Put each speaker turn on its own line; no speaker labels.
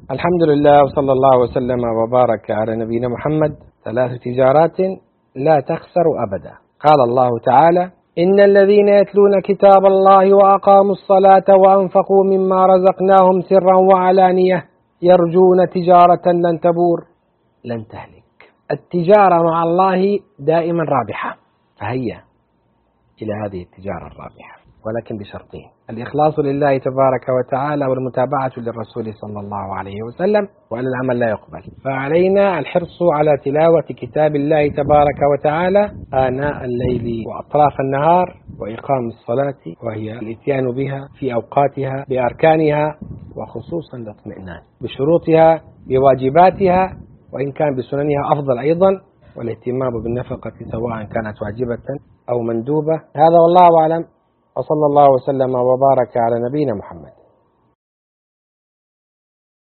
الحمد لله، وصلى الله وسلم وبارك على نبينا محمد. 3 تجارات لا تخسر أبدا. قال الله تعالى: إن الذين يتلون كتاب الله وأقاموا الصلاة وأنفقوا مما رزقناهم سرا وعلانية يرجون تجارة لن تبور لن تهلك. التجارة مع الله دائما رابحة، فهيا إلى هذه التجارة الرابحة، ولكن بشرطين: الإخلاص لله تبارك وتعالى، والمتابعة للرسول صلى الله عليه وسلم، وأن العمل لا يقبل. فعلينا الحرص على تلاوة كتاب الله تبارك وتعالى آناء الليل وأطراف النهار، وإقام الصلاة وهي الإتيان بها في أوقاتها بأركانها، وخصوصا الاطمئنان بشروطها بواجباتها، وإن كان بسننها أفضل أيضا، والاهتمام بالنفقة سواء كانت واجبة أو مندوبة. هذا والله أعلم، وصلى الله وسلم وبارك على نبينا محمد.